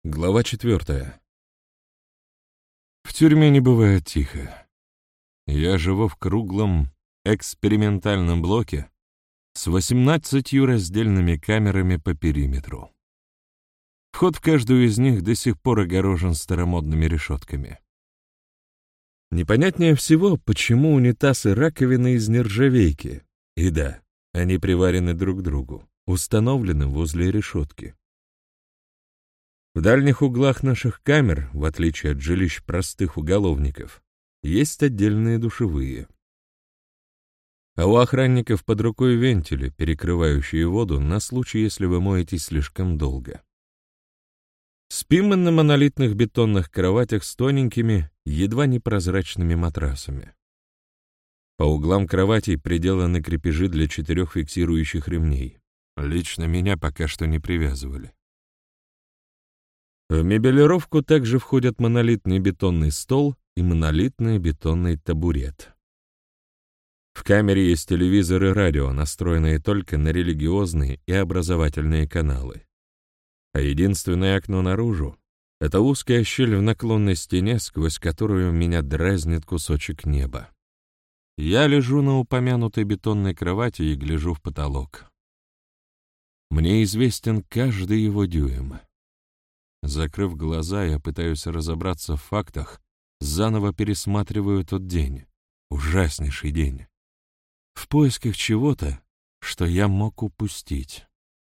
Глава 4. В тюрьме не бывает тихо. Я живу в круглом экспериментальном блоке с 18 раздельными камерами по периметру. Вход в каждую из них до сих пор огорожен старомодными решетками. Непонятнее всего, почему унитаз и раковина из нержавейки. И да, они приварены друг к другу, установлены возле решетки. В дальних углах наших камер, в отличие от жилищ простых уголовников, есть отдельные душевые. А у охранников под рукой вентили, перекрывающие воду на случай, если вы моетесь слишком долго. Спим мы на монолитных бетонных кроватях с тоненькими, едва непрозрачными матрасами. По углам кроватей приделаны крепежи для 4 фиксирующих ремней. Лично меня пока что не привязывали. В мебелировку также входят монолитный бетонный стол и монолитный бетонный табурет. В камере есть телевизор и радио, настроенные только на религиозные и образовательные каналы. А единственное окно наружу — это узкая щель в наклонной стене, сквозь которую меня дразнит кусочек неба. Я лежу на упомянутой бетонной кровати и гляжу в потолок. Мне известен каждый его дюйм. Закрыв глаза, я пытаюсь разобраться в фактах, заново пересматриваю тот день, ужаснейший день, в поисках чего-то, что я мог упустить.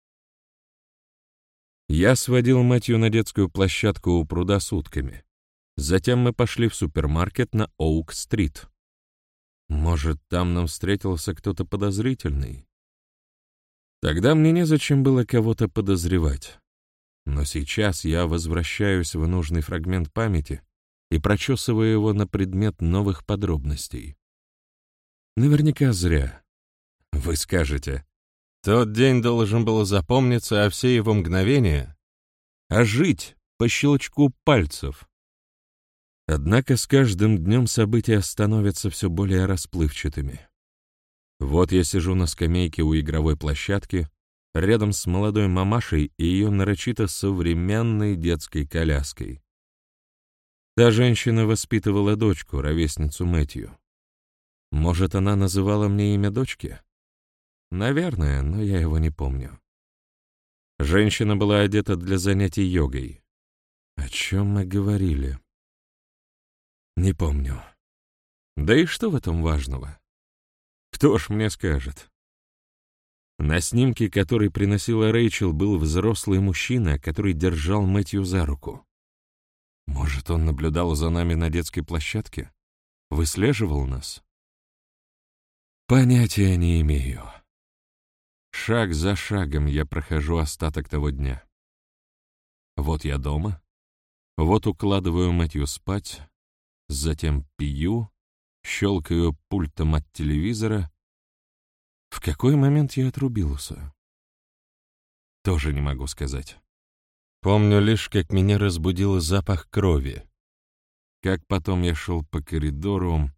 Я сводил Мэтью на детскую площадку у пруда с утками. Затем мы пошли в супермаркет на Оук-стрит. Может, там нам встретился кто-то подозрительный? Тогда мне незачем было кого-то подозревать. Но сейчас я возвращаюсь в нужный фрагмент памяти и прочесываю его на предмет новых подробностей. Наверняка зря. Вы скажете, тот день должен был запомниться, а все его мгновения — а жить по щелчку пальцев. Однако с каждым днем события становятся все более расплывчатыми. Вот я сижу на скамейке у игровой площадки, рядом с молодой мамашей и ее нарочито современной детской коляской. Та женщина воспитывала дочку, ровесницу Мэтью. Может, она называла мне имя дочки? Наверное, но я его не помню. Женщина была одета для занятий йогой. О чем мы говорили? Не помню. Да и что в этом важного? Кто ж мне скажет? На снимке, который приносила Рэйчел, был взрослый мужчина, который держал Мэтью за руку. Может, он наблюдал за нами на детской площадке? Выслеживал нас? Понятия не имею. Шаг за шагом я прохожу остаток того дня. Вот я дома, вот укладываю Мэтью спать, затем пью, щелкаю пультом от телевизора. В какой момент я отрубился? Тоже не могу сказать. Помню лишь, как меня разбудил запах крови. Как потом я шел по коридору.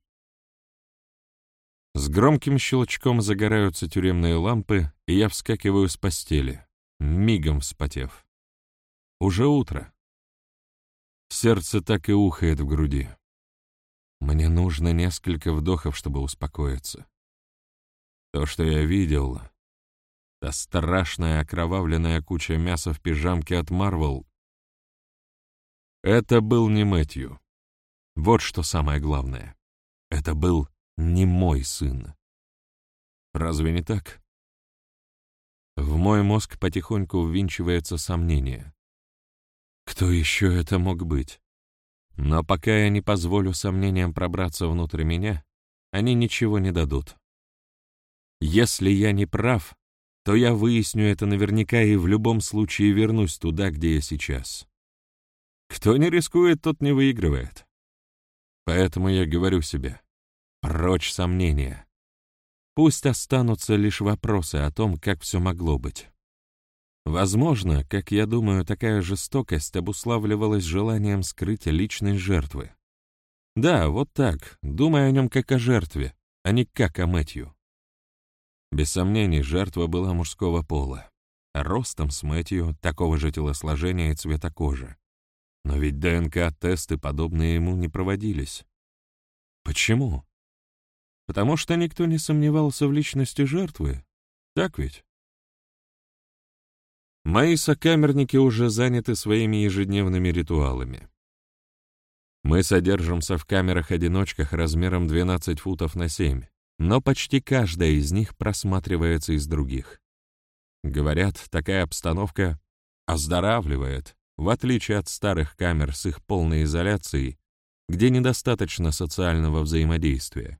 С громким щелчком загораются тюремные лампы, и я вскакиваю с постели, мигом вспотев. Уже утро. Сердце так и ухает в груди. Мне нужно несколько вдохов, чтобы успокоиться. То, что я видел, та страшная окровавленная куча мяса в пижамке от Марвел, это был не Мэтью. Вот что самое главное. Это был не мой сын. Разве не так? В мой мозг потихоньку ввинчивается сомнение. Кто еще это мог быть? Но пока я не позволю сомнениям пробраться внутрь меня, они ничего не дадут. Если я не прав, то я выясню это наверняка и в любом случае вернусь туда, где я сейчас. Кто не рискует, тот не выигрывает. Поэтому я говорю себе: прочь сомнения. Пусть останутся лишь вопросы о том, как все могло быть. Возможно, как я думаю, такая жестокость обуславливалась желанием скрыть личность жертвы. Да, вот так, думая о нем как о жертве, а не как о Мэтью. Без сомнений, жертва была мужского пола, ростом с Мэтью, такого же телосложения и цвета кожи. Но ведь ДНК-тесты подобные ему не проводились. Почему? Потому что никто не сомневался в личности жертвы. Так ведь? Мои сокамерники уже заняты своими ежедневными ритуалами. Мы содержимся в камерах-одиночках размером 12 футов на 7, но почти каждая из них просматривается из других. Говорят, такая обстановка оздоравливает, в отличие от старых камер с их полной изоляцией, где недостаточно социального взаимодействия.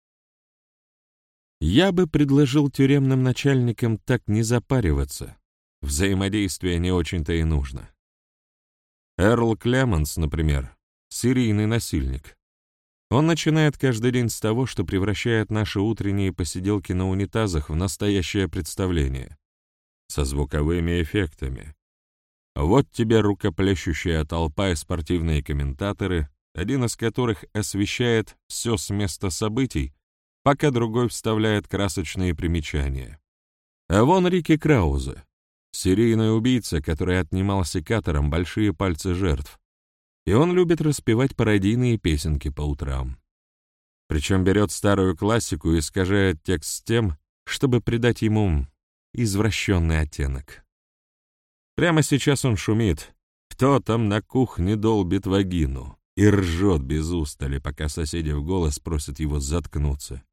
Я бы предложил тюремным начальникам так не запариваться. Взаимодействие не очень-то и нужно. Эрл Клеманс, например, серийный насильник. Он начинает каждый день с того, что превращает наши утренние посиделки на унитазах в настоящее представление. Со звуковыми эффектами. Вот тебе рукоплещущая толпа и спортивные комментаторы, один из которых освещает все с места событий, пока другой вставляет красочные примечания. А вон Рики Краузе, серийный убийца, который отнимал секатором большие пальцы жертв, и он любит распевать пародийные песенки по утрам. Причем берет старую классику и искажает текст тем, чтобы придать ему извращенный оттенок. Прямо сейчас он шумит, кто там на кухне долбит вагину, и ржет без устали, пока соседи в голос просят его заткнуться.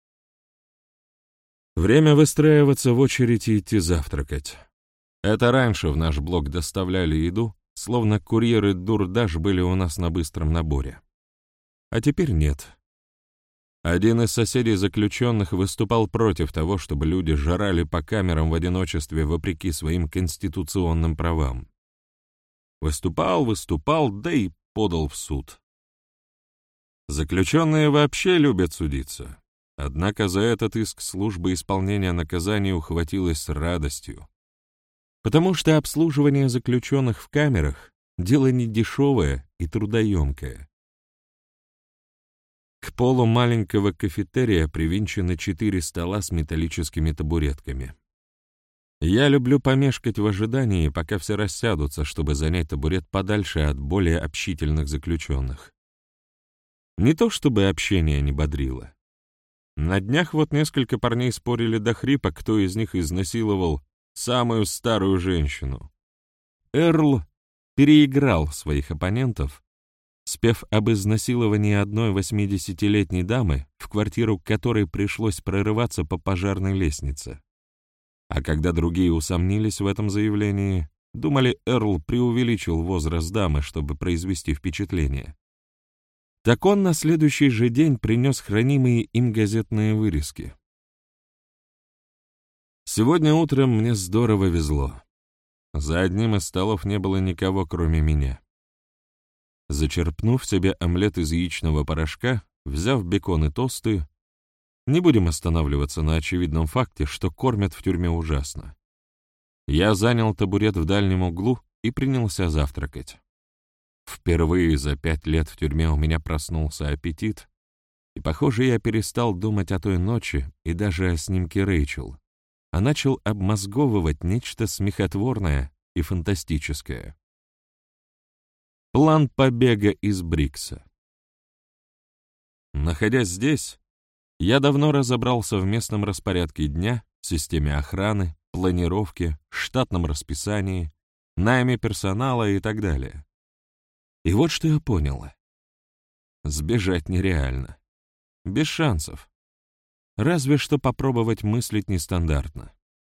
Время выстраиваться в очередь и идти завтракать. Это раньше в наш блок доставляли еду, словно курьеры Дурдаш были у нас на быстром наборе. А теперь нет. Один из соседей заключенных выступал против того, чтобы люди жрали по камерам в одиночестве вопреки своим конституционным правам. Выступал, да и подал в суд. Заключенные вообще любят судиться, однако за этот иск служба исполнения наказаний ухватилась с радостью. Потому что обслуживание заключенных в камерах — дело недешевое и трудоемкое. К полу маленького кафетерия привинчены 4 стола с металлическими табуретками. Я люблю помешкать в ожидании, пока все рассядутся, чтобы занять табурет подальше от более общительных заключенных. Не то чтобы общение не бодрило. На днях вот несколько парней спорили до хрипа, кто из них изнасиловал самую старую женщину. Эрл переиграл своих оппонентов, спев об изнасиловании одной 80-летней дамы, в квартиру которой пришлось прорываться по пожарной лестнице. А когда другие усомнились в этом заявлении, думали, Эрл преувеличил возраст дамы, чтобы произвести впечатление. Так он на следующий же день принес хранимые им газетные вырезки. Сегодня утром мне здорово везло. За одним из столов не было никого, кроме меня. Зачерпнув себе омлет из яичного порошка, взяв бекон и тосты, не будем останавливаться на очевидном факте, что кормят в тюрьме ужасно. Я занял табурет в дальнем углу и принялся завтракать. Впервые за 5 лет в тюрьме у меня проснулся аппетит, и, похоже, я перестал думать о той ночи и даже о снимке Рэйчел, а начал обмозговывать нечто смехотворное и фантастическое. План побега из Брикса. Находясь здесь, я давно разобрался в местном распорядке дня, системе охраны, планировке, штатном расписании, найме персонала и так далее. И вот что я понял. Сбежать нереально. Без шансов. Разве что попробовать мыслить нестандартно.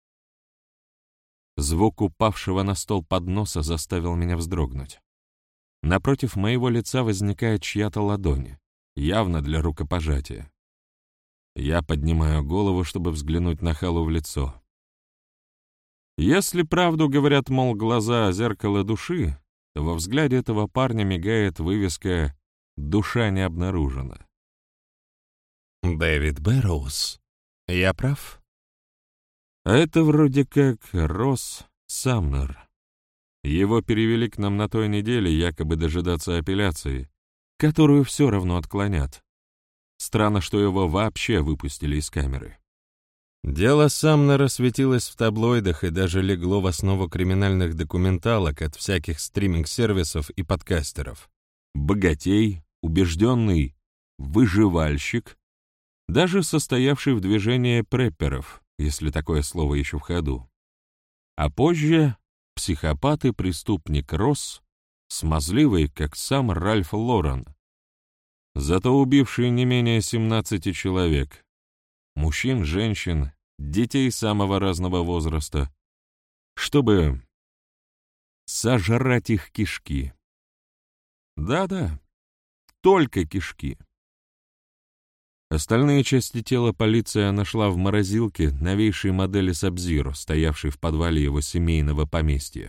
Звук упавшего на стол подноса заставил меня вздрогнуть. Напротив моего лица возникает чья-то ладонь, явно для рукопожатия. Я поднимаю голову, чтобы взглянуть на Халу в лицо. Если правду говорят, мол, глаза — зеркало души, то во взгляде этого парня мигает вывеска «Душа не обнаружена». «Дэвид Бэрроуз, я прав?» А это вроде как Росс Самнер. Его перевели к нам на той неделе, якобы дожидаться апелляции, которую все равно отклонят. Странно, что его вообще выпустили из камеры. Дело Самнера светилось в таблоидах и даже легло в основу криминальных документалок от всяких стриминг-сервисов и подкастеров. Богатей, убежденный выживальщик, даже состоявший в движении препперов, если такое слово еще в ходу. А позже психопат и преступник Росс, смазливый, как сам Ральф Лорен, зато убивший не менее 17 человек, мужчин, женщин, детей самого разного возраста, чтобы сожрать их кишки. Да-да, только кишки. Остальные части тела полиция нашла в морозилке новейшей модели Саб-Зиро, стоявшей в подвале его семейного поместья.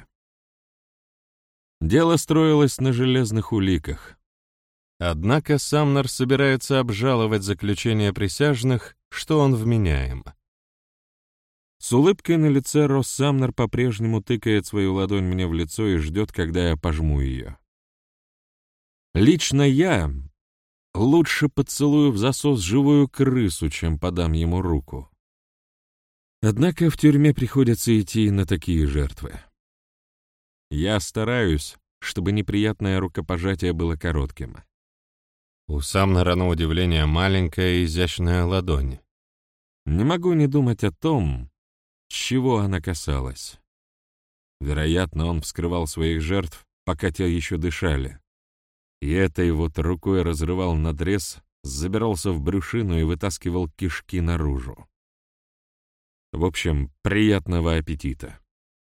Дело строилось на железных уликах. Однако Самнер собирается обжаловать заключение присяжных, что он вменяем. С улыбкой на лице Росс Самнер по-прежнему тыкает свою ладонь мне в лицо и ждет, когда я пожму ее. Лично я лучше поцелую в засос живую крысу, чем подам ему руку. Однако в тюрьме приходится идти на такие жертвы. Я стараюсь, чтобы неприятное рукопожатие было коротким. У Самнера, на удивление, маленькая изящная ладонь. Не могу не думать о том, чего она касалась. Вероятно, он вскрывал своих жертв, пока те еще дышали. И этой вот рукой разрывал надрез, забирался в брюшину и вытаскивал кишки наружу. В общем, приятного аппетита.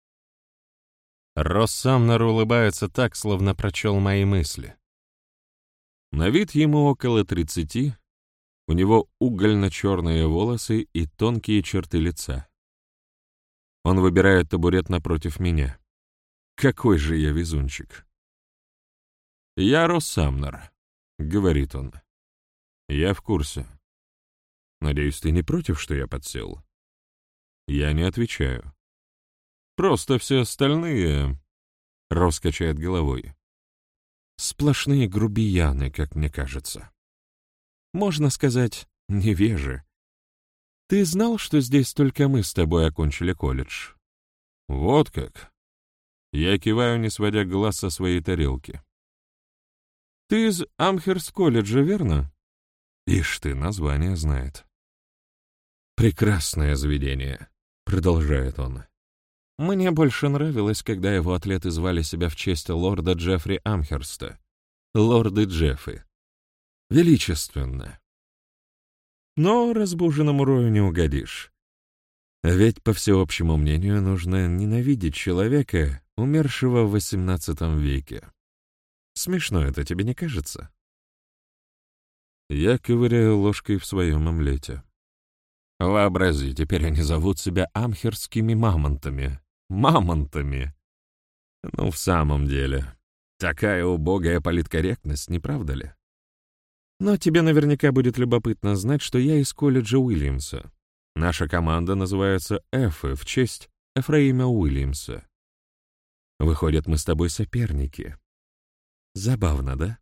Росс Самнер улыбается так, словно прочел мои мысли. На вид ему около 30, у него угольно-черные волосы и тонкие черты лица. Он выбирает табурет напротив меня. Какой же я везунчик. «Я Росс Самнер», — говорит он. «Я в курсе. Надеюсь, ты не против, что я подсел?» Я не отвечаю. «Просто все остальные...» — Росс качает головой. «Сплошные грубияны, как мне кажется. Можно сказать, невежи. Ты знал, что здесь только мы с тобой окончили колледж?» «Вот как?» Я киваю, не сводя глаз со своей тарелки. «Ты из Амхерст-колледжа, верно?» Ишь ты, название знает. «Прекрасное заведение», — продолжает он. «Мне больше нравилось, когда его атлеты звали себя в честь лорда Джеффри Амхерста. Лорды Джеффи. Величественно. Но разбуженному рою не угодишь. Ведь, по всеобщему мнению, нужно ненавидеть человека, умершего в XVIII веке. Смешно это тебе не кажется?» Я ковыряю ложкой в своем омлете. Вообрази, теперь они зовут себя амхерстскими мамонтами. Мамонтами! Ну, в самом деле, такая убогая политкорректность, не правда ли? Но тебе наверняка будет любопытно знать, что я из колледжа Уильямса. Наша команда называется «Эфы» в честь Эфраима Уильямса. Выходит, мы с тобой соперники. Забавно, да?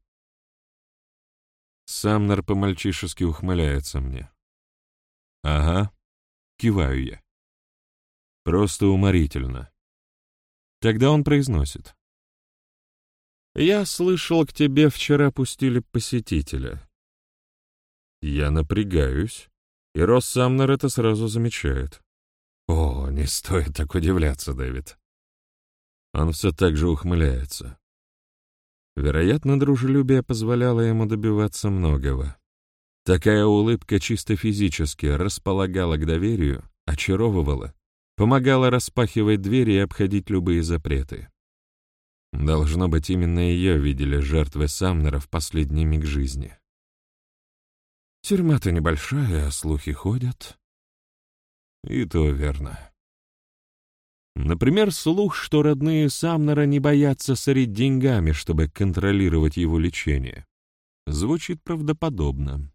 Самнер по-мальчишески ухмыляется мне. «Ага», — киваю я. «Просто уморительно». Тогда он произносит. «Я слышал, к тебе вчера пустили посетителя». Я напрягаюсь, и Росс Самнер это сразу замечает. «О, не стоит так удивляться, Дэвид». Он все так же ухмыляется. Вероятно, дружелюбие позволяло ему добиваться многого. Такая улыбка чисто физически располагала к доверию, очаровывала, помогала распахивать двери и обходить любые запреты. Должно быть, именно ее видели жертвы Самнера в последний миг жизни. Тюрьма-то небольшая, а слухи ходят. И то верно. Например, слух, что родные Самнера не боятся сорить деньгами, чтобы контролировать его лечение. Звучит правдоподобно.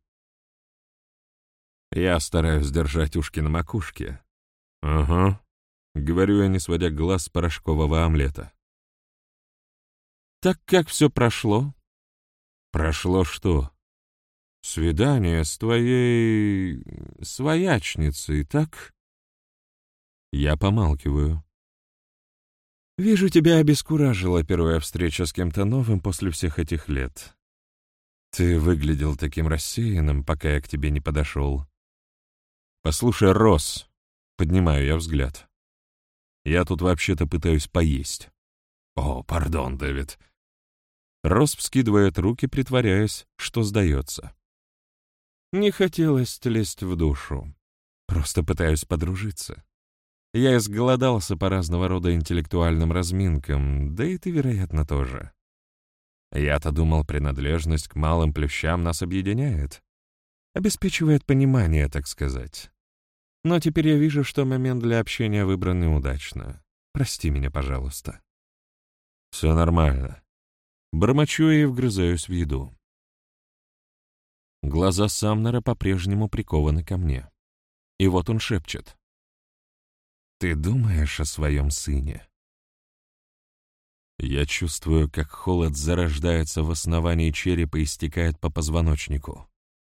Я стараюсь держать ушки на макушке. «Ага», — говорю я, не сводя глаз с порошкового омлета. «Так как все прошло?» «Прошло что?» «Свидание с твоей... своячницей, так?» Я помалкиваю. «Вижу, тебя обескуражила первая встреча с кем-то новым после всех этих лет. Ты выглядел таким рассеянным, пока я к тебе не подошел. Послушай, Росс, поднимаю я взгляд. Я тут вообще-то пытаюсь поесть». «О, пардон, Дэвид». Росс вскидывает руки, притворяясь, что сдается. «Не хотелось лезть в душу. Просто пытаюсь подружиться. Я изголодался по разного рода интеллектуальным разминкам, да и ты, вероятно, тоже. Я-то думал, принадлежность к малым плющам нас объединяет. Обеспечивает понимание, так сказать. Но теперь я вижу, что момент для общения выбран неудачно. Прости меня, пожалуйста». «Все нормально». Бормочу и вгрызаюсь в еду. Глаза Самнера по-прежнему прикованы ко мне. И вот он шепчет. «Ты думаешь о своем сыне?» Я чувствую, как холод зарождается в основании черепа и стекает по позвоночнику.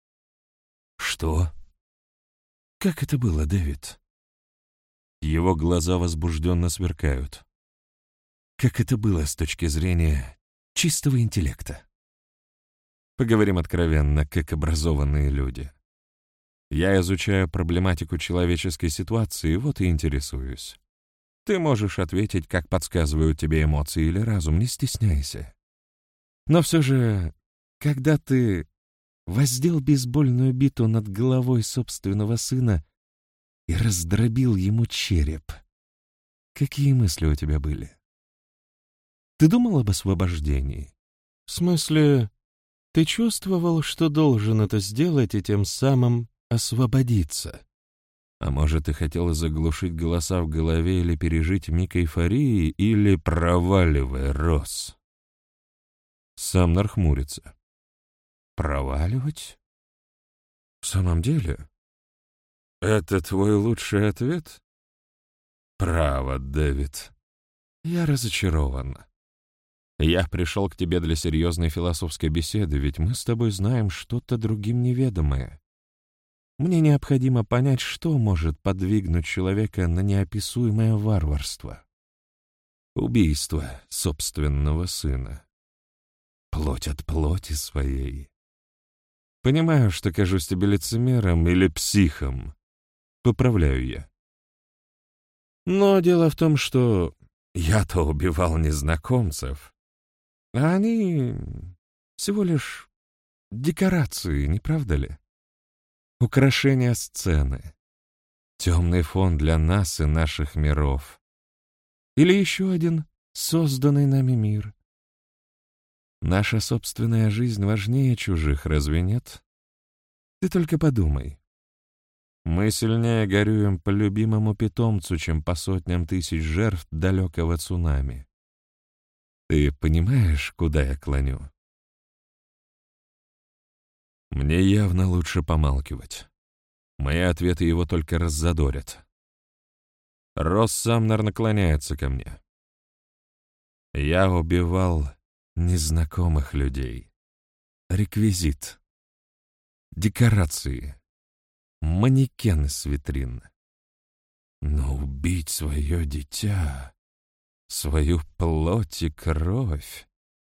«Что? Как это было, Дэвид?» Его глаза возбужденно сверкают. «Как это было с точки зрения чистого интеллекта?» Поговорим откровенно, как образованные люди. Я изучаю проблематику человеческой ситуации, вот и интересуюсь. Ты можешь ответить, как подсказывают тебе эмоции или разум, не стесняйся. Но все же, когда ты воздел бейсбольную биту над головой собственного сына и раздробил ему череп, какие мысли у тебя были? Ты думал об освобождении? В смысле, ты чувствовал, что должен это сделать и тем самым освободиться? А может, ты хотел заглушить голоса в голове или пережить миг эйфории, или проваливай, Росс? Самнер хмурится. Проваливать? В самом деле? Это твой лучший ответ? Право, Дэвид. Я разочарован. Я пришел к тебе для серьезной философской беседы, ведь мы с тобой знаем что-то другим неведомое. Мне необходимо понять, что может подвигнуть человека на неописуемое варварство. Убийство собственного сына. Плоть от плоти своей. Понимаю, что кажусь тебе лицемером или психом. Поправляю я. Но дело в том, что я-то убивал незнакомцев, а они всего лишь декорации, не правда ли? Украшение сцены. Темный фон для нас и наших миров. Или еще один созданный нами мир. Наша собственная жизнь важнее чужих, разве нет? Ты только подумай. Мы сильнее горюем по любимому питомцу, чем по сотням тысяч жертв далекого цунами. Ты понимаешь, куда я клоню? Мне явно лучше помалкивать. Мои ответы его только раззадорят. Росс Самнер наклоняется ко мне. Я убивал незнакомых людей. Реквизит. Декорации. Манекены с витрин. Но убить свое дитя, свою плоть и кровь...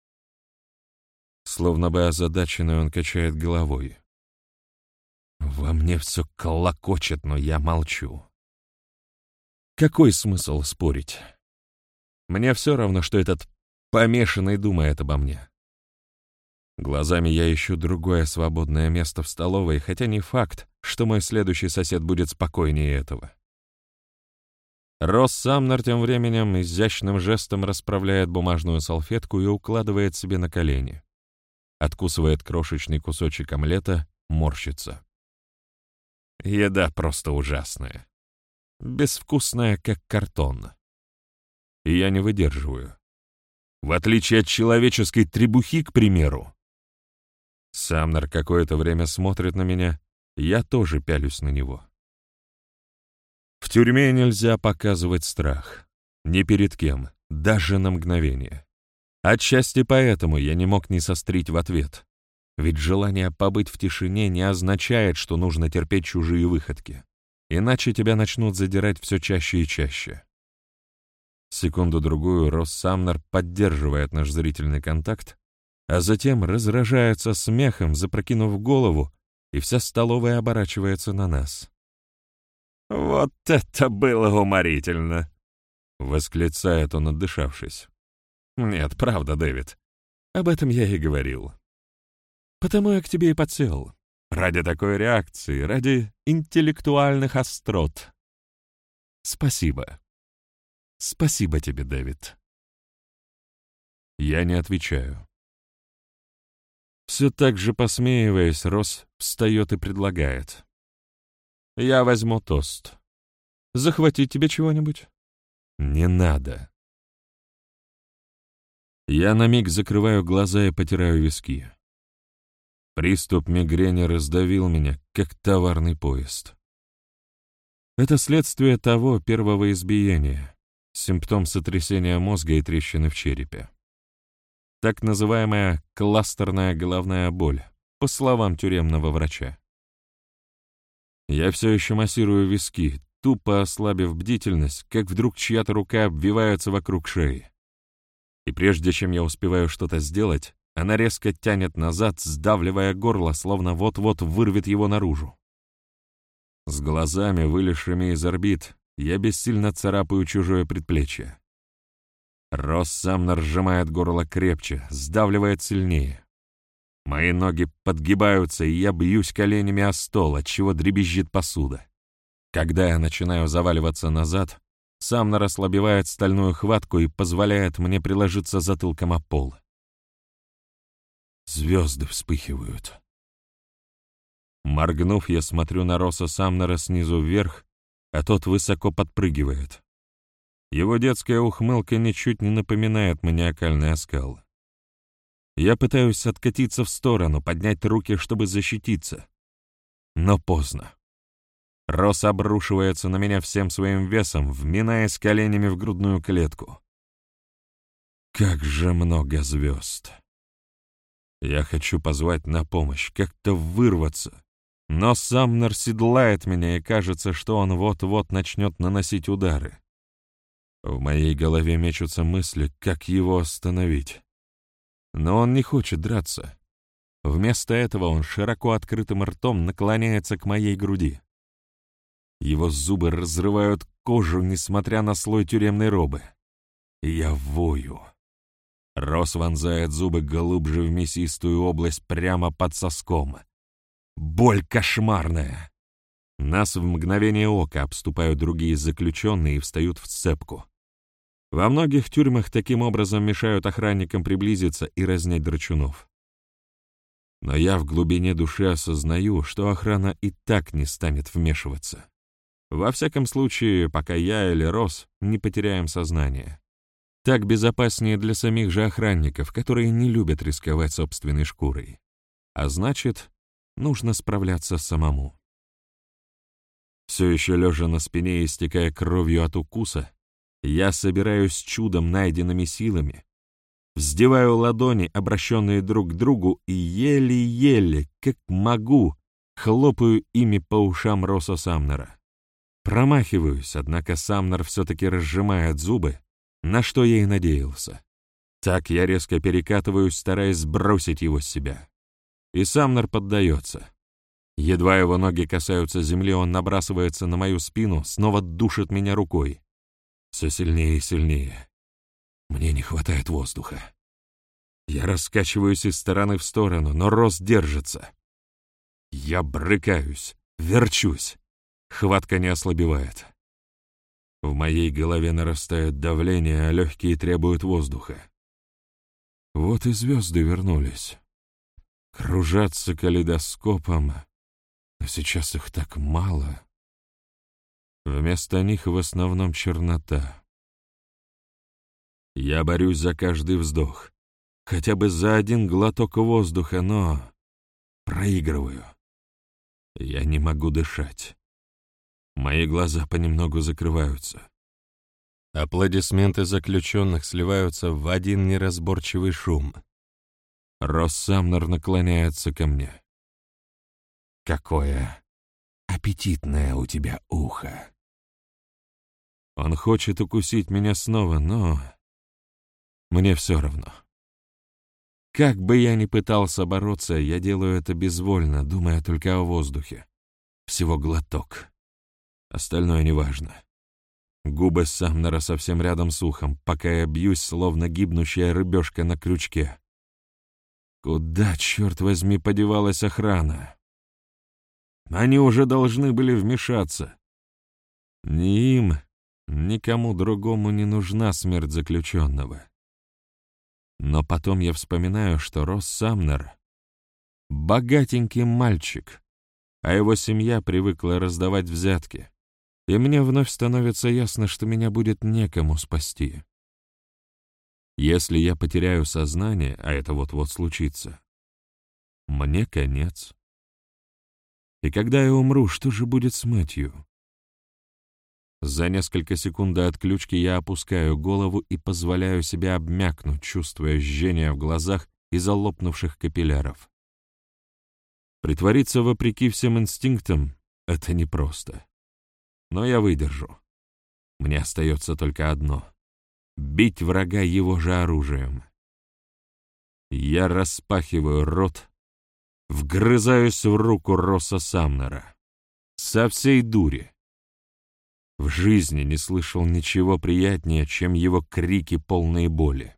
Словно бы озадаченный, он качает головой. Во мне все клокочет, но я молчу. Какой смысл спорить? Мне все равно, что этот помешанный думает обо мне. Глазами я ищу другое свободное место в столовой, хотя не факт, что мой следующий сосед будет спокойнее этого. Росс Самнер тем временем изящным жестом расправляет бумажную салфетку и укладывает себе на колени. Откусывает крошечный кусочек омлета, морщится. Еда просто ужасная. Безвкусная, как картон. И я не выдерживаю. В отличие от человеческой требухи, к примеру. Самнер какое-то время смотрит на меня, я тоже пялюсь на него. В тюрьме нельзя показывать страх. Ни перед кем, даже на мгновение. Отчасти поэтому я не мог не сострить в ответ. Ведь желание побыть в тишине не означает, что нужно терпеть чужие выходки. иначе тебя начнут задирать все чаще и чаще. Секунду-другую Росс Самнер поддерживает наш зрительный контакт, а затем разражается смехом, запрокинув голову, и вся столовая оборачивается на нас. «Вот это было уморительно!» — восклицает он, отдышавшись. «Нет, правда, Дэвид, об этом я и говорил. Потому я к тебе и подсел. Ради такой реакции, ради интеллектуальных острот. Спасибо. Спасибо тебе, Дэвид». Я не отвечаю. Все так же посмеиваясь, Росс встает и предлагает. «Я возьму тост. Захватить тебе чего-нибудь?» «Не надо». Я на миг закрываю глаза и потираю виски. Приступ мигрени раздавил меня, как товарный поезд. Это следствие того первого избиения, симптом сотрясения мозга и трещины в черепе. Так называемая кластерная головная боль, по словам тюремного врача. Я все еще массирую виски, тупо ослабив бдительность, как вдруг чья-то рука обвивается вокруг шеи. И прежде чем я успеваю что-то сделать, она резко тянет назад, сдавливая горло, словно вот-вот вырвет его наружу. С глазами, вылезшими из орбит, я бессильно царапаю чужое предплечье. Росс Самнер сжимает горло крепче, сдавливает сильнее. Мои ноги подгибаются, и я бьюсь коленями о стол, отчего дребезжит посуда. Когда я начинаю заваливаться назад, Самнер ослабевает стальную хватку и позволяет мне приложиться затылком о пол. Звезды вспыхивают. Моргнув, я смотрю на Росса Самнера снизу вверх, а тот высоко подпрыгивает. Его детская ухмылка ничуть не напоминает маниакальный оскал. Я пытаюсь откатиться в сторону, поднять руки, чтобы защититься. Но поздно. Росс обрушивается на меня всем своим весом, вминаясь коленями в грудную клетку. Как же много звезд! Я хочу позвать на помощь, как-то вырваться, но Самнер седлает меня, и кажется, что он вот-вот начнет наносить удары. В моей голове мечутся мысли, как его остановить. Но он не хочет драться. Вместо этого он широко открытым ртом наклоняется к моей груди. Его зубы разрывают кожу, несмотря на слой тюремной робы. Я вою. Росс вонзает зубы глубже в мясистую область прямо под соском. Боль кошмарная. Нас в мгновение ока обступают другие заключенные и встают в сцепку. Во многих тюрьмах таким образом мешают охранникам приблизиться и разнять драчунов. Но я в глубине души осознаю, что охрана и так не станет вмешиваться. Во всяком случае, пока я или Росс не потеряем сознание. Так безопаснее для самих же охранников, которые не любят рисковать собственной шкурой. А значит, нужно справляться самому. Все еще лежа на спине и истекая кровью от укуса, я собираюсь чудом найденными силами, вздеваю ладони, обращенные друг к другу, и еле-еле, как могу, хлопаю ими по ушам Росса Самнера. Промахиваюсь, однако Самнер все-таки разжимает зубы, на что я и надеялся. Так я резко перекатываюсь, стараясь сбросить его с себя. И Самнер поддается. Едва его ноги касаются земли, он набрасывается на мою спину, снова душит меня рукой. Все сильнее и сильнее. Мне не хватает воздуха. Я раскачиваюсь из стороны в сторону, но Росс держится. Я брыкаюсь, верчусь. Хватка не ослабевает. В моей голове нарастает давление, а легкие требуют воздуха. Вот и звезды вернулись. Кружатся калейдоскопом, но сейчас их так мало. Вместо них в основном чернота. Я борюсь за каждый вздох, хотя бы за один глоток воздуха, но проигрываю. Я не могу дышать. Мои глаза понемногу закрываются. Аплодисменты заключенных сливаются в один неразборчивый шум. Росс Самнер наклоняется ко мне. Какое аппетитное у тебя ухо». Он хочет укусить меня снова, но мне все равно. Как бы я ни пытался бороться, я делаю это безвольно, думая только о воздухе. Всего глоток. Остальное неважно. Губы Самнера совсем рядом с ухом, пока я бьюсь, словно гибнущая рыбешка на крючке. Куда, черт возьми, подевалась охрана? Они уже должны были вмешаться. Ни им, никому другому не нужна смерть заключенного. Но потом я вспоминаю, что Росс Самнер — богатенький мальчик, а его семья привыкла раздавать взятки, и мне вновь становится ясно, что меня будет некому спасти. Если я потеряю сознание, а это вот-вот случится, мне конец. И когда я умру, что же будет с Мэтью? За несколько секунд до отключки я опускаю голову и позволяю себе обмякнуть, чувствуя жжение в глазах из-за лопнувших капилляров. Притвориться вопреки всем инстинктам — это непросто. Но я выдержу. Мне остается только одно — бить врага его же оружием. Я распахиваю рот, вгрызаюсь в руку Росса Самнера. Со всей дури. В жизни не слышал ничего приятнее, чем его крики, полные боли.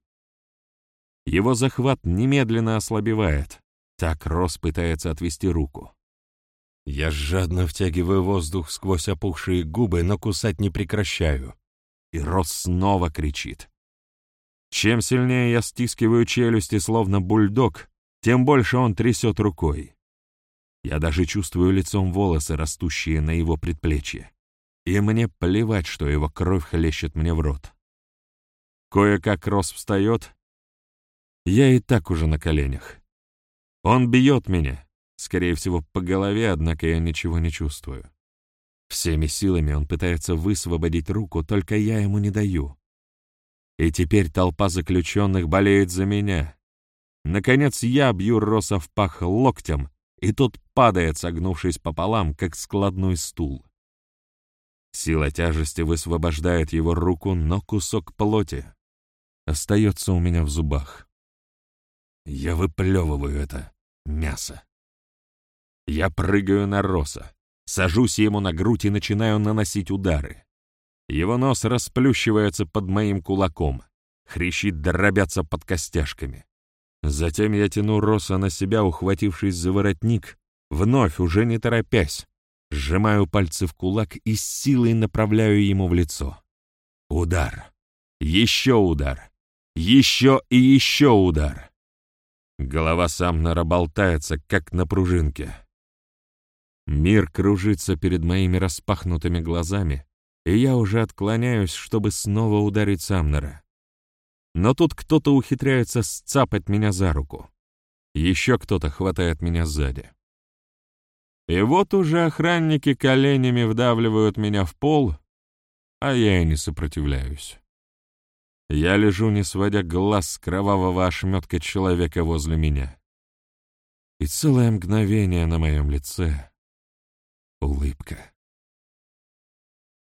Его захват немедленно ослабевает. Так Росс пытается отвести руку. Я жадно втягиваю воздух сквозь опухшие губы, но кусать не прекращаю. И Росс снова кричит. Чем сильнее я стискиваю челюсти, словно бульдог, тем больше он трясет рукой. Я даже чувствую лицом волосы, растущие на его предплечье. И мне плевать, что его кровь хлещет мне в рот. Кое-как Росс встает. Я и так уже на коленях. Он бьет меня, скорее всего, по голове, однако я ничего не чувствую. Всеми силами он пытается высвободить руку, только я ему не даю. И теперь толпа заключенных болеет за меня. Наконец я бью Росса в пах локтем, и тот падает, согнувшись пополам, как складной стул. Сила тяжести высвобождает его руку, но кусок плоти остается у меня в зубах. Я выплевываю это мясо. Я прыгаю на Росса, сажусь ему на грудь и начинаю наносить удары. Его нос расплющивается под моим кулаком, хрящи дробятся под костяшками. Затем я тяну Росса на себя, ухватившись за воротник, вновь, уже не торопясь, сжимаю пальцы в кулак и с силой направляю ему в лицо. Удар. Еще удар. Еще и еще удар. Голова Самнера болтается, как на пружинке. Мир кружится перед моими распахнутыми глазами, и я уже отклоняюсь, чтобы снова ударить Самнера. Но тут кто-то ухитряется сцапать меня за руку. Еще кто-то хватает меня сзади. И вот уже охранники коленями вдавливают меня в пол, а я и не сопротивляюсь. Я лежу, не сводя глаз с кровавого ошметка человека возле меня. И целое мгновение на моем лице улыбка.